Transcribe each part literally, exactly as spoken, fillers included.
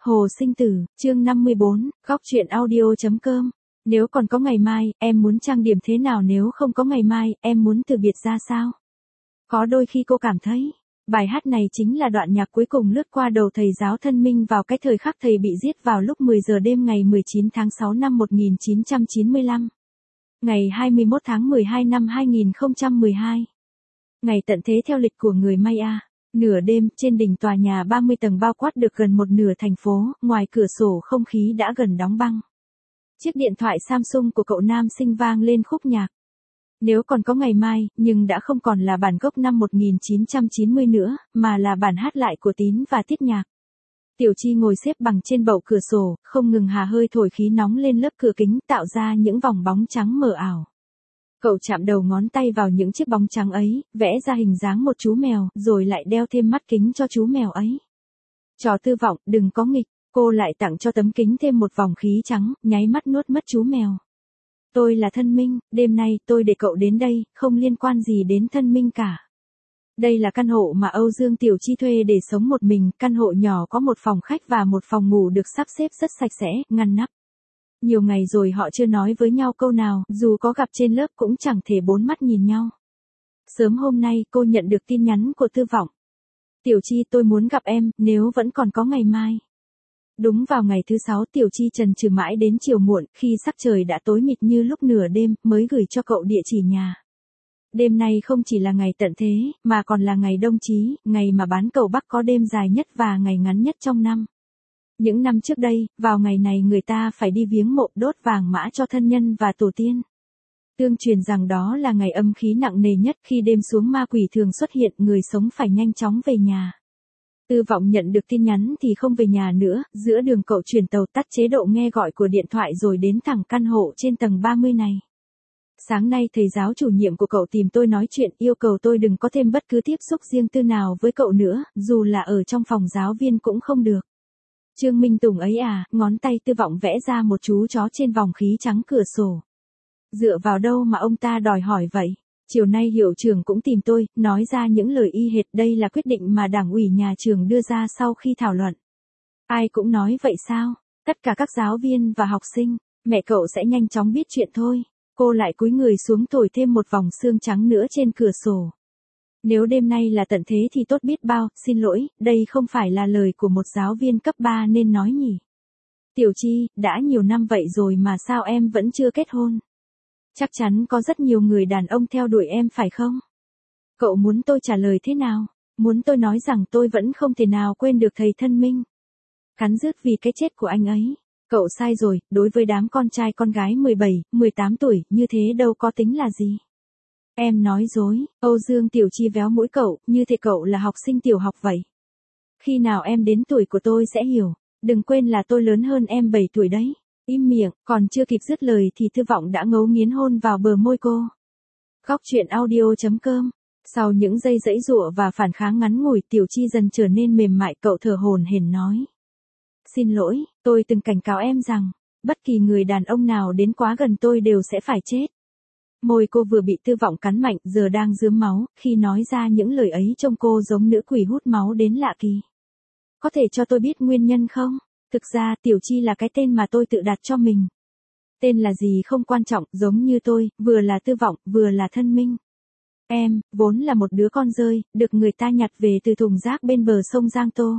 Hồ Sinh Tử, chương năm mươi bốn, góc truyện audio.com. Nếu còn có ngày mai, em muốn trang điểm thế nào, nếu không có ngày mai, em muốn từ biệt ra sao? Có đôi khi cô cảm thấy, bài hát này chính là đoạn nhạc cuối cùng lướt qua đầu thầy giáo Thân Minh vào cái thời khắc thầy bị giết vào lúc mười giờ đêm ngày mười chín tháng sáu năm một nghìn chín trăm chín mươi lăm. Ngày hai mươi mốt tháng mười hai năm hai nghìn không trăm mười hai. Ngày tận thế theo lịch của người Maya. Nửa đêm, trên đỉnh tòa nhà ba mươi tầng bao quát được gần một nửa thành phố, ngoài cửa sổ không khí đã gần đóng băng. Chiếc điện thoại Samsung của cậu nam sinh vang lên khúc nhạc. Nếu còn có ngày mai, nhưng đã không còn là bản gốc năm một nghìn chín trăm chín mươi nữa, mà là bản hát lại của Tín và Tiết Nhạc. Tiểu Chi ngồi xếp bằng trên bậu cửa sổ, không ngừng hà hơi thổi khí nóng lên lớp cửa kính, tạo ra những vòng bóng trắng mờ ảo. Cậu chạm đầu ngón tay vào những chiếc bóng trắng ấy, vẽ ra hình dáng một chú mèo, rồi lại đeo thêm mắt kính cho chú mèo ấy. Trò Tư Vọng, đừng có nghịch, cô lại tặng cho tấm kính thêm một vòng khí trắng, nháy mắt nuốt mất chú mèo. Tôi là Thân Minh, đêm nay tôi để cậu đến đây, không liên quan gì đến Thân Minh cả. Đây là căn hộ mà Âu Dương Tiểu Chi thuê để sống một mình, căn hộ nhỏ có một phòng khách và một phòng ngủ được sắp xếp rất sạch sẽ, ngăn nắp. Nhiều ngày rồi họ chưa nói với nhau câu nào, dù có gặp trên lớp cũng chẳng thể bốn mắt nhìn nhau. Sớm hôm nay cô nhận được tin nhắn của Tư Vọng. Tiểu Chi, tôi muốn gặp em, nếu vẫn còn có ngày mai. Đúng vào ngày thứ sáu, Tiểu Chi chần chừ mãi đến chiều muộn, khi sắc trời đã tối mịt như lúc nửa đêm, mới gửi cho cậu địa chỉ nhà. Đêm nay không chỉ là ngày tận thế, mà còn là ngày đông chí, ngày mà bán cầu Bắc có đêm dài nhất và ngày ngắn nhất trong năm. Những năm trước đây, vào ngày này người ta phải đi viếng mộ, đốt vàng mã cho thân nhân và tổ tiên. Tương truyền rằng đó là ngày âm khí nặng nề nhất, khi đêm xuống ma quỷ thường xuất hiện, người sống phải nhanh chóng về nhà. Tư Vọng nhận được tin nhắn thì không về nhà nữa, giữa đường cậu chuyển tàu, tắt chế độ nghe gọi của điện thoại rồi đến thẳng căn hộ trên tầng ba mươi này. Sáng nay thầy giáo chủ nhiệm của cậu tìm tôi nói chuyện, yêu cầu tôi đừng có thêm bất cứ tiếp xúc riêng tư nào với cậu nữa, dù là ở trong phòng giáo viên cũng không được. Trương Minh Tùng ấy à, ngón tay Tư Vọng vẽ ra một chú chó trên vòng khí trắng cửa sổ. Dựa vào đâu mà ông ta đòi hỏi vậy? Chiều nay hiệu trưởng cũng tìm tôi, nói ra những lời y hệt, đây là quyết định mà đảng ủy nhà trường đưa ra sau khi thảo luận. Ai cũng nói vậy sao? Tất cả các giáo viên và học sinh, mẹ cậu sẽ nhanh chóng biết chuyện thôi. Cô lại cúi người xuống thổi thêm một vòng sương trắng nữa trên cửa sổ. Nếu đêm nay là tận thế thì tốt biết bao, xin lỗi, đây không phải là lời của một giáo viên cấp ba nên nói nhỉ. Tiểu Chi, đã nhiều năm vậy rồi mà sao em vẫn chưa kết hôn? Chắc chắn có rất nhiều người đàn ông theo đuổi em phải không? Cậu muốn tôi trả lời thế nào? Muốn tôi nói rằng tôi vẫn không thể nào quên được thầy Thân Minh. Cắn rứt vì cái chết của anh ấy. Cậu sai rồi, đối với đám con trai con gái mười bảy, mười tám tuổi, như thế đâu có tính là gì. Em nói dối, Âu Dương Tiểu Chi véo mũi cậu, như thể cậu là học sinh tiểu học vậy. Khi nào em đến tuổi của tôi sẽ hiểu, đừng quên là tôi lớn hơn em bảy tuổi đấy. Im miệng, còn chưa kịp dứt lời thì Tư Vọng đã ngấu nghiến hôn vào bờ môi cô. Góc truyện audio.com. Sau những giây giãy giụa và phản kháng ngắn ngủi, Tiểu Chi dần trở nên mềm mại, cậu thở hổn hển nói. Xin lỗi, tôi từng cảnh cáo em rằng, bất kỳ người đàn ông nào đến quá gần tôi đều sẽ phải chết. Môi cô vừa bị Tư Vọng cắn mạnh, giờ đang rướm máu, khi nói ra những lời ấy trông cô giống nữ quỷ hút máu đến lạ kỳ. Có thể cho tôi biết nguyên nhân không? Thực ra Tiểu Chi là cái tên mà tôi tự đặt cho mình. Tên là gì không quan trọng, giống như tôi, vừa là Tư Vọng, vừa là Thân Minh. Em, vốn là một đứa con rơi, được người ta nhặt về từ thùng rác bên bờ sông Giang Tô.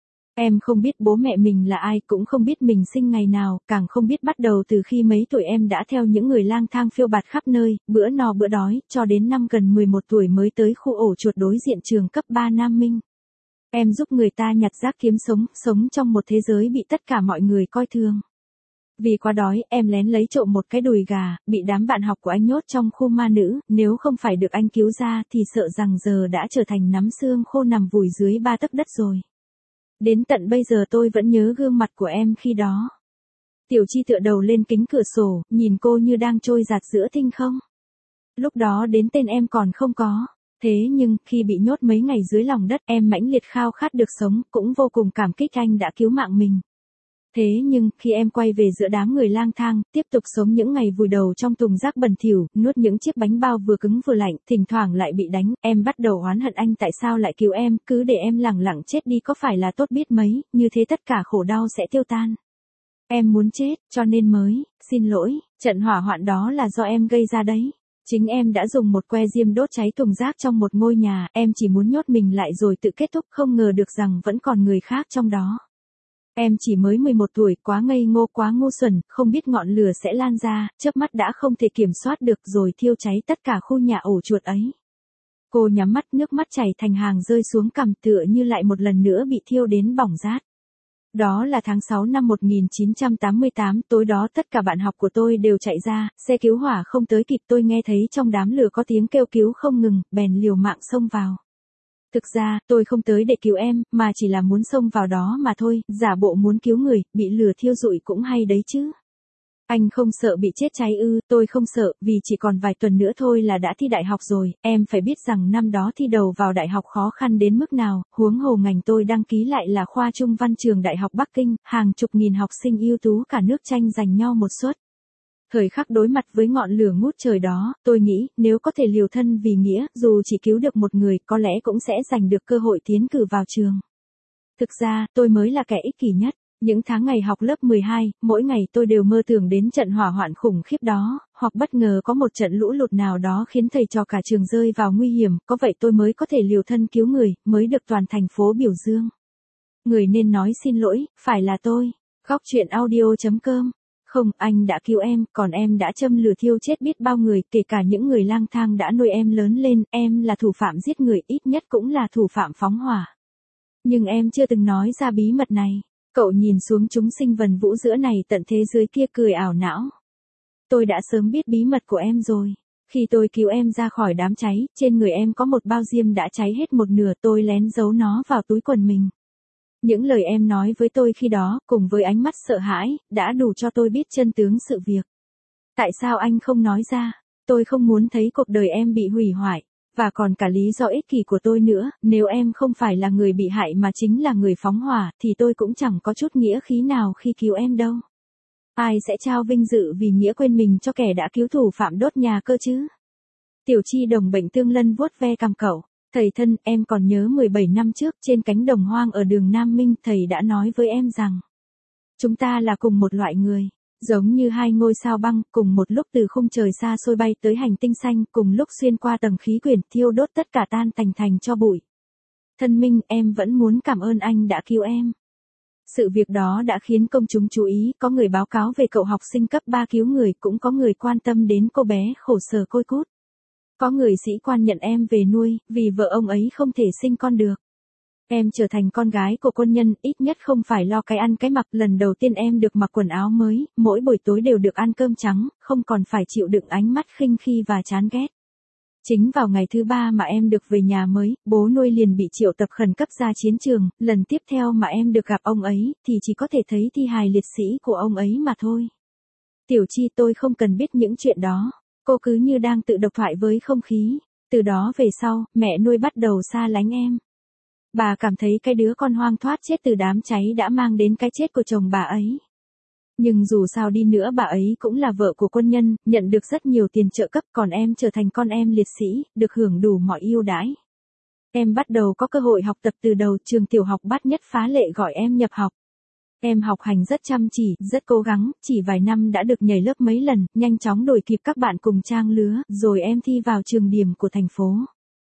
Em không biết bố mẹ mình là ai, cũng không biết mình sinh ngày nào, càng không biết bắt đầu từ khi mấy tuổi em đã theo những người lang thang phiêu bạt khắp nơi, bữa no bữa đói, cho đến năm gần mười một tuổi mới tới khu ổ chuột đối diện trường cấp ba Nam Minh. Em giúp người ta nhặt rác kiếm sống, sống trong một thế giới bị tất cả mọi người coi thường. Vì quá đói, em lén lấy trộm một cái đùi gà, bị đám bạn học của anh nhốt trong khu ma nữ, nếu không phải được anh cứu ra thì sợ rằng giờ đã trở thành nắm xương khô nằm vùi dưới ba tấc đất rồi. Đến tận bây giờ tôi vẫn nhớ gương mặt của em khi đó. Tiểu Chi tựa đầu lên kính cửa sổ, nhìn cô như đang trôi dạt giữa thinh không. Lúc đó đến tên em còn không có. Thế nhưng, khi bị nhốt mấy ngày dưới lòng đất, em mãnh liệt khao khát được sống, cũng vô cùng cảm kích anh đã cứu mạng mình. Thế nhưng, khi em quay về giữa đám người lang thang, tiếp tục sống những ngày vùi đầu trong thùng rác bẩn thỉu, nuốt những chiếc bánh bao vừa cứng vừa lạnh, thỉnh thoảng lại bị đánh, em bắt đầu oán hận anh tại sao lại cứu em, cứ để em lẳng lặng chết đi có phải là tốt biết mấy, như thế tất cả khổ đau sẽ tiêu tan. Em muốn chết, cho nên mới, xin lỗi, trận hỏa hoạn đó là do em gây ra đấy. Chính em đã dùng một que diêm đốt cháy thùng rác trong một ngôi nhà, em chỉ muốn nhốt mình lại rồi tự kết thúc, không ngờ được rằng vẫn còn người khác trong đó. Em chỉ mới mười một tuổi, quá ngây ngô quá ngu xuẩn, không biết ngọn lửa sẽ lan ra, chớp mắt đã không thể kiểm soát được rồi thiêu cháy tất cả khu nhà ổ chuột ấy. Cô nhắm mắt, nước mắt chảy thành hàng rơi xuống cằm tựa như lại một lần nữa bị thiêu đến bỏng rát. Đó là tháng sáu năm một nghìn chín trăm tám mươi tám, tối đó tất cả bạn học của tôi đều chạy ra, xe cứu hỏa không tới kịp, tôi nghe thấy trong đám lửa có tiếng kêu cứu không ngừng, bèn liều mạng xông vào. Thực ra, tôi không tới để cứu em, mà chỉ là muốn xông vào đó mà thôi, giả bộ muốn cứu người, bị lửa thiêu rụi cũng hay đấy chứ. Anh không sợ bị chết cháy ư? Tôi không sợ, vì chỉ còn vài tuần nữa thôi là đã thi đại học rồi, em phải biết rằng năm đó thi đầu vào đại học khó khăn đến mức nào, huống hồ ngành tôi đăng ký lại là khoa Trung văn trường Đại học Bắc Kinh, hàng chục nghìn học sinh ưu tú cả nước tranh giành nhau một suất. Thời khắc đối mặt với ngọn lửa ngút trời đó, tôi nghĩ, nếu có thể liều thân vì nghĩa, dù chỉ cứu được một người, có lẽ cũng sẽ giành được cơ hội tiến cử vào trường. Thực ra, tôi mới là kẻ ích kỷ nhất. Những tháng ngày học lớp mười hai, mỗi ngày tôi đều mơ tưởng đến trận hỏa hoạn khủng khiếp đó, hoặc bất ngờ có một trận lũ lụt nào đó khiến thầy trò cả trường rơi vào nguy hiểm, có vậy tôi mới có thể liều thân cứu người, mới được toàn thành phố biểu dương. Người nên nói xin lỗi, phải là tôi. Góc truyện audio chấm com. Không, anh đã cứu em, còn em đã châm lửa thiêu chết biết bao người, kể cả những người lang thang đã nuôi em lớn lên, em là thủ phạm giết người, ít nhất cũng là thủ phạm phóng hỏa. Nhưng em chưa từng nói ra bí mật này. Cậu nhìn xuống chúng sinh vần vũ giữa này tận thế giới kia cười ảo não. Tôi đã sớm biết bí mật của em rồi. Khi tôi cứu em ra khỏi đám cháy, trên người em có một bao diêm đã cháy hết một nửa, tôi lén giấu nó vào túi quần mình. Những lời em nói với tôi khi đó, cùng với ánh mắt sợ hãi, đã đủ cho tôi biết chân tướng sự việc. Tại sao anh không nói ra? Tôi không muốn thấy cuộc đời em bị hủy hoại. Và còn cả lý do ích kỷ của tôi nữa, nếu em không phải là người bị hại mà chính là người phóng hỏa, thì tôi cũng chẳng có chút nghĩa khí nào khi cứu em đâu. Ai sẽ trao vinh dự vì nghĩa quên mình cho kẻ đã cứu thủ phạm đốt nhà cơ chứ? Tiểu Chi đồng bệnh tương lân vuốt ve cằm cậu. Thầy thân, em còn nhớ mười bảy năm trước trên cánh đồng hoang ở đường Nam Minh, thầy đã nói với em rằng chúng ta là cùng một loại người. Giống như hai ngôi sao băng, cùng một lúc từ khung trời xa xôi bay tới hành tinh xanh, cùng lúc xuyên qua tầng khí quyển, thiêu đốt tất cả tan thành thành cho bụi. Thân Minh, em vẫn muốn cảm ơn anh đã cứu em. Sự việc đó đã khiến công chúng chú ý, có người báo cáo về cậu học sinh cấp ba cứu người, cũng có người quan tâm đến cô bé khổ sở côi cút. Có người sĩ quan nhận em về nuôi, vì vợ ông ấy không thể sinh con được. Em trở thành con gái của quân nhân, ít nhất không phải lo cái ăn cái mặc, lần đầu tiên em được mặc quần áo mới, mỗi buổi tối đều được ăn cơm trắng, không còn phải chịu đựng ánh mắt khinh khi và chán ghét. Chính vào ngày thứ ba mà em được về nhà mới, bố nuôi liền bị triệu tập khẩn cấp ra chiến trường, lần tiếp theo mà em được gặp ông ấy, thì chỉ có thể thấy thi hài liệt sĩ của ông ấy mà thôi. Tiểu Chi, tôi không cần biết những chuyện đó. Cô cứ như đang tự độc thoại với không khí. Từ đó về sau, mẹ nuôi bắt đầu xa lánh em. Bà cảm thấy cái đứa con hoang thoát chết từ đám cháy đã mang đến cái chết của chồng bà ấy. Nhưng dù sao đi nữa bà ấy cũng là vợ của quân nhân, nhận được rất nhiều tiền trợ cấp, còn em trở thành con em liệt sĩ, được hưởng đủ mọi ưu đãi. Em bắt đầu có cơ hội học tập từ đầu, trường tiểu học Bát Nhất phá lệ gọi em nhập học. Em học hành rất chăm chỉ, rất cố gắng, chỉ vài năm đã được nhảy lớp mấy lần, nhanh chóng đuổi kịp các bạn cùng trang lứa, rồi em thi vào trường điểm của thành phố.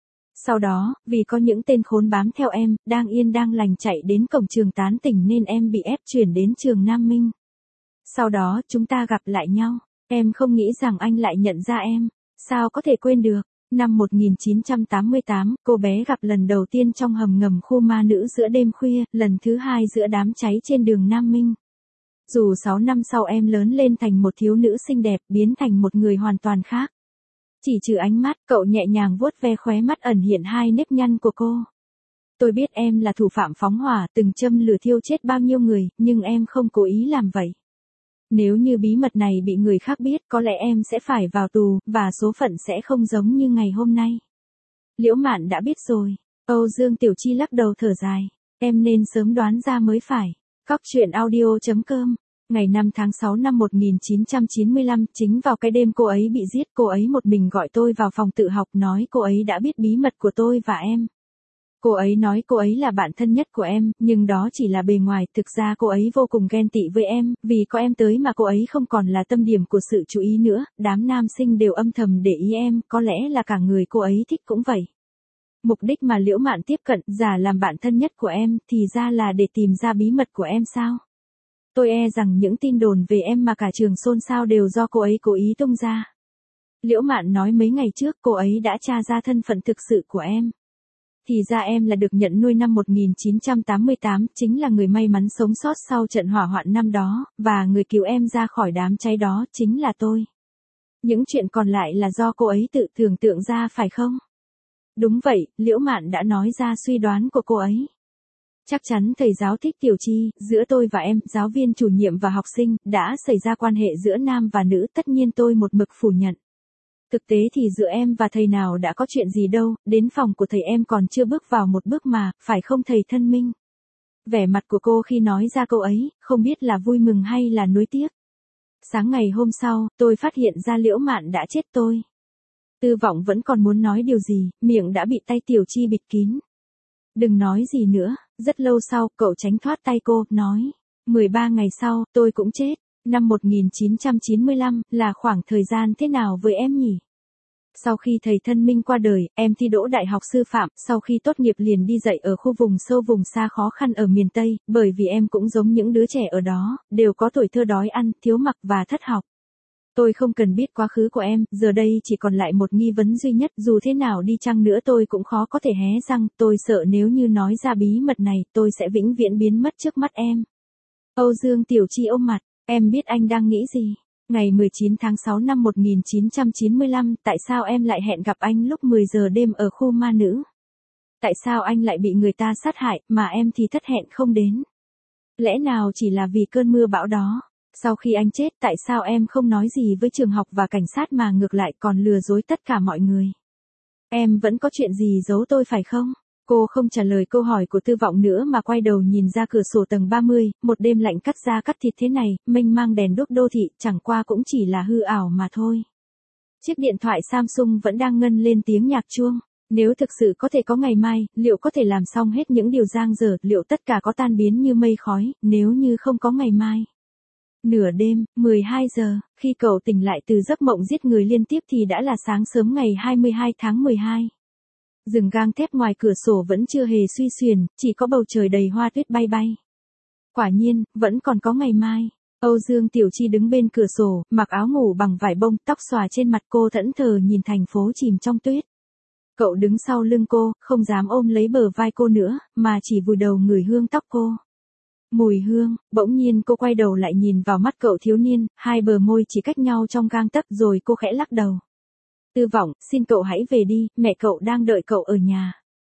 Sau đó, vì có những tên khốn bám theo em, đang yên đang lành chạy đến cổng trường tán tỉnh nên em bị ép chuyển đến trường Nam Minh. Sau đó, chúng ta gặp lại nhau. Em không nghĩ rằng anh lại nhận ra em. Sao có thể quên được? Năm một nghìn chín trăm tám mươi tám, cô bé gặp lần đầu tiên trong hầm ngầm khu ma nữ giữa đêm khuya, lần thứ hai giữa đám cháy trên đường Nam Minh. Dù sáu năm sau em lớn lên thành một thiếu nữ xinh đẹp, biến thành một người hoàn toàn khác. Chỉ trừ ánh mắt, cậu nhẹ nhàng vuốt ve khóe mắt ẩn hiện hai nếp nhăn của cô. Tôi biết em là thủ phạm phóng hỏa, từng châm lửa thiêu chết bao nhiêu người, nhưng em không cố ý làm vậy. Nếu như bí mật này bị người khác biết, có lẽ em sẽ phải vào tù, và số phận sẽ không giống như ngày hôm nay. Liễu Mạn đã biết rồi. Âu Dương Tiểu Chi lắc đầu thở dài. Em nên sớm đoán ra mới phải. Cóc truyện audio chấm com. Ngày năm tháng sáu năm một nghìn chín trăm chín mươi lăm, chính vào cái đêm cô ấy bị giết, cô ấy một mình gọi tôi vào phòng tự học nói cô ấy đã biết bí mật của tôi và em. Cô ấy nói cô ấy là bạn thân nhất của em, nhưng đó chỉ là bề ngoài, thực ra cô ấy vô cùng ghen tị với em, vì có em tới mà cô ấy không còn là tâm điểm của sự chú ý nữa, đám nam sinh đều âm thầm để ý em, có lẽ là cả người cô ấy thích cũng vậy. Mục đích mà Liễu Mạn tiếp cận, giả làm bạn thân nhất của em, thì ra là để tìm ra bí mật của em sao? Tôi e rằng những tin đồn về em mà cả trường xôn xao đều do cô ấy cố ý tung ra. Liễu Mạn nói mấy ngày trước cô ấy đã tra ra thân phận thực sự của em. Thì ra em là được nhận nuôi năm một nghìn chín trăm tám mươi tám, chính là người may mắn sống sót sau trận hỏa hoạn năm đó, và người cứu em ra khỏi đám cháy đó chính là tôi. Những chuyện còn lại là do cô ấy tự tưởng tượng ra phải không? Đúng vậy, Liễu Mạn đã nói ra suy đoán của cô ấy. Chắc chắn thầy giáo thích Tiểu Chi, giữa tôi và em, giáo viên chủ nhiệm và học sinh, đã xảy ra quan hệ giữa nam và nữ, tất nhiên tôi một mực phủ nhận. Thực tế thì giữa em và thầy nào đã có chuyện gì đâu, đến phòng của thầy em còn chưa bước vào một bước mà, phải không thầy thân minh? Vẻ mặt của cô khi nói ra câu ấy, không biết là vui mừng hay là nuối tiếc. Sáng ngày hôm sau, tôi phát hiện ra Liễu Mạn đã chết tôi. Tư Vọng vẫn còn muốn nói điều gì, miệng đã bị tay Tiểu Chi bịt kín. Đừng nói gì nữa, rất lâu sau, cậu tránh thoát tay cô, nói. mười ba ngày sau, tôi cũng chết. Năm một nghìn chín trăm chín mươi lăm, là khoảng thời gian thế nào với em nhỉ? Sau khi thầy thân minh qua đời, em thi đỗ đại học sư phạm, sau khi tốt nghiệp liền đi dạy ở khu vùng sâu vùng xa khó khăn ở miền Tây, bởi vì em cũng giống những đứa trẻ ở đó, đều có tuổi thơ đói ăn, thiếu mặc và thất học. Tôi không cần biết quá khứ của em, giờ đây chỉ còn lại một nghi vấn duy nhất, dù thế nào đi chăng nữa tôi cũng khó có thể hé răng, tôi sợ nếu như nói ra bí mật này, tôi sẽ vĩnh viễn biến mất trước mắt em. Âu Dương Tiểu Chi ôm mặt, em biết anh đang nghĩ gì? Ngày mười chín tháng sáu năm một nghìn chín trăm chín mươi lăm, tại sao em lại hẹn gặp anh lúc mười giờ đêm ở khu ma nữ? Tại sao anh lại bị người ta sát hại, mà em thì thất hẹn không đến? Lẽ nào chỉ là vì cơn mưa bão đó? Sau khi anh chết, tại sao em không nói gì với trường học và cảnh sát mà ngược lại còn lừa dối tất cả mọi người? Em vẫn có chuyện gì giấu tôi phải không? Cô không trả lời câu hỏi của Tư Vọng nữa mà quay đầu nhìn ra cửa sổ tầng ba mươi, một đêm lạnh cắt da cắt thịt thế này, mênh mang đèn đuốc đô thị, chẳng qua cũng chỉ là hư ảo mà thôi. Chiếc điện thoại Samsung vẫn đang ngân lên tiếng nhạc chuông. Nếu thực sự có thể có ngày mai, liệu có thể làm xong hết những điều dang dở, liệu tất cả có tan biến như mây khói, nếu như không có ngày mai? Nửa đêm, mười hai giờ, khi cậu tỉnh lại từ giấc mộng giết người liên tiếp thì đã là sáng sớm ngày hai mươi hai tháng mười hai. Rừng gang thép ngoài cửa sổ vẫn chưa hề suy xuyển, chỉ có bầu trời đầy hoa tuyết bay bay. Quả nhiên, vẫn còn có ngày mai. Âu Dương Tiểu Chi đứng bên cửa sổ, mặc áo ngủ bằng vải bông, tóc xòa trên mặt cô thẫn thờ nhìn thành phố chìm trong tuyết. Cậu đứng sau lưng cô, không dám ôm lấy bờ vai cô nữa, mà chỉ vùi đầu ngửi hương tóc cô. Mùi hương, bỗng nhiên cô quay đầu lại nhìn vào mắt cậu thiếu niên, hai bờ môi chỉ cách nhau trong gang tấc rồi cô khẽ lắc đầu. Tư Vọng, xin cậu hãy về đi, mẹ cậu đang đợi cậu ở nhà.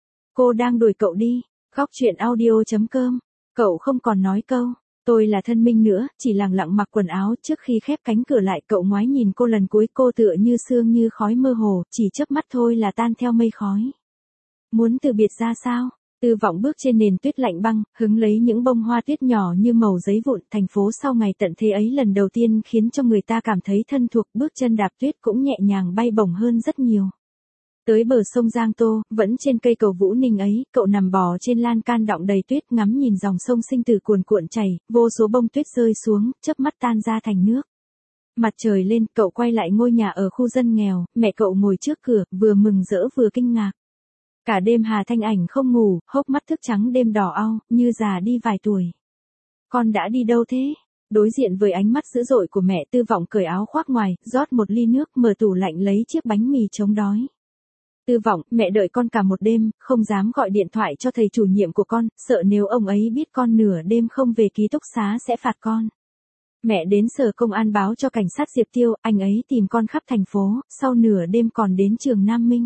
Cô đang đuổi cậu đi. Cóc truyện audio chấm com. Cậu không còn nói câu, tôi là thân minh nữa, chỉ lặng lặng mặc quần áo trước khi khép cánh cửa lại. Cậu ngoái nhìn cô lần cuối, cô tựa như sương như khói mơ hồ, chỉ chớp mắt thôi là tan theo mây khói. Muốn từ biệt ra sao? Tư Vọng bước trên nền tuyết lạnh băng, hứng lấy những bông hoa tuyết nhỏ như mẩu giấy vụn. Thành phố sau ngày tận thế ấy lần đầu tiên khiến cho người ta cảm thấy thân thuộc, bước chân đạp tuyết cũng nhẹ nhàng bay bổng hơn rất nhiều. Tới bờ sông Giang Tô, vẫn trên cây cầu Vũ Ninh ấy, cậu nằm bò trên lan can đọng đầy tuyết ngắm nhìn dòng sông Sinh Tử cuồn cuộn chảy, vô số bông tuyết rơi xuống, chớp mắt tan ra thành nước. Mặt trời lên, cậu quay lại ngôi nhà ở khu dân nghèo, mẹ cậu ngồi trước cửa, vừa mừng rỡ vừa kinh ngạc. Cả đêm Hà Thanh Ảnh không ngủ, hốc mắt thức trắng đêm đỏ au, như già đi vài tuổi. Con đã đi đâu thế? Đối diện với ánh mắt dữ dội của mẹ, Tư Vọng cởi áo khoác ngoài, rót một ly nước, mở tủ lạnh lấy chiếc bánh mì chống đói. Tư Vọng, mẹ đợi con cả một đêm, không dám gọi điện thoại cho thầy chủ nhiệm của con, sợ nếu ông ấy biết con nửa đêm không về ký túc xá sẽ phạt con. Mẹ đến sở công an báo cho cảnh sát Diệp Tiêu, anh ấy tìm con khắp thành phố, sau nửa đêm còn đến trường Nam Minh.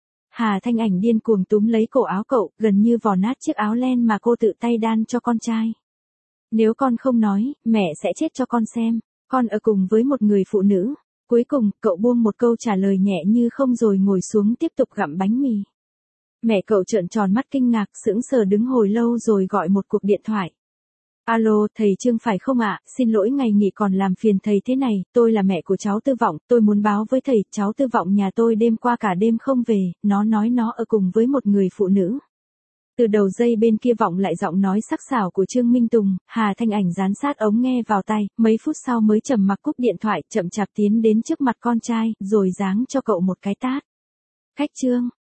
Hà Thanh Ảnh điên cuồng túm lấy cổ áo cậu, gần như vò nát chiếc áo len mà cô tự tay đan cho con trai. Nếu con không nói, mẹ sẽ chết cho con xem. Con ở cùng với một người phụ nữ. Cuối cùng, cậu buông một câu trả lời nhẹ như không rồi ngồi xuống tiếp tục gặm bánh mì. Mẹ cậu trợn tròn mắt kinh ngạc, sững sờ đứng hồi lâu rồi gọi một cuộc điện thoại. Alo, thầy Trương phải không ạ? Xin lỗi ngày nghỉ còn làm phiền thầy thế này, tôi là mẹ của cháu Tư Vọng, tôi muốn báo với thầy, cháu Tư Vọng nhà tôi đêm qua cả đêm không về, nó nói nó ở cùng với một người phụ nữ. Từ đầu dây bên kia vọng lại giọng nói sắc sảo của Trương Minh Tùng, Hà Thanh Ảnh dán sát ống nghe vào tai, mấy phút sau mới trầm mặc cúp điện thoại, chậm chạp tiến đến trước mặt con trai, rồi giáng cho cậu một cái tát. Khách Trương.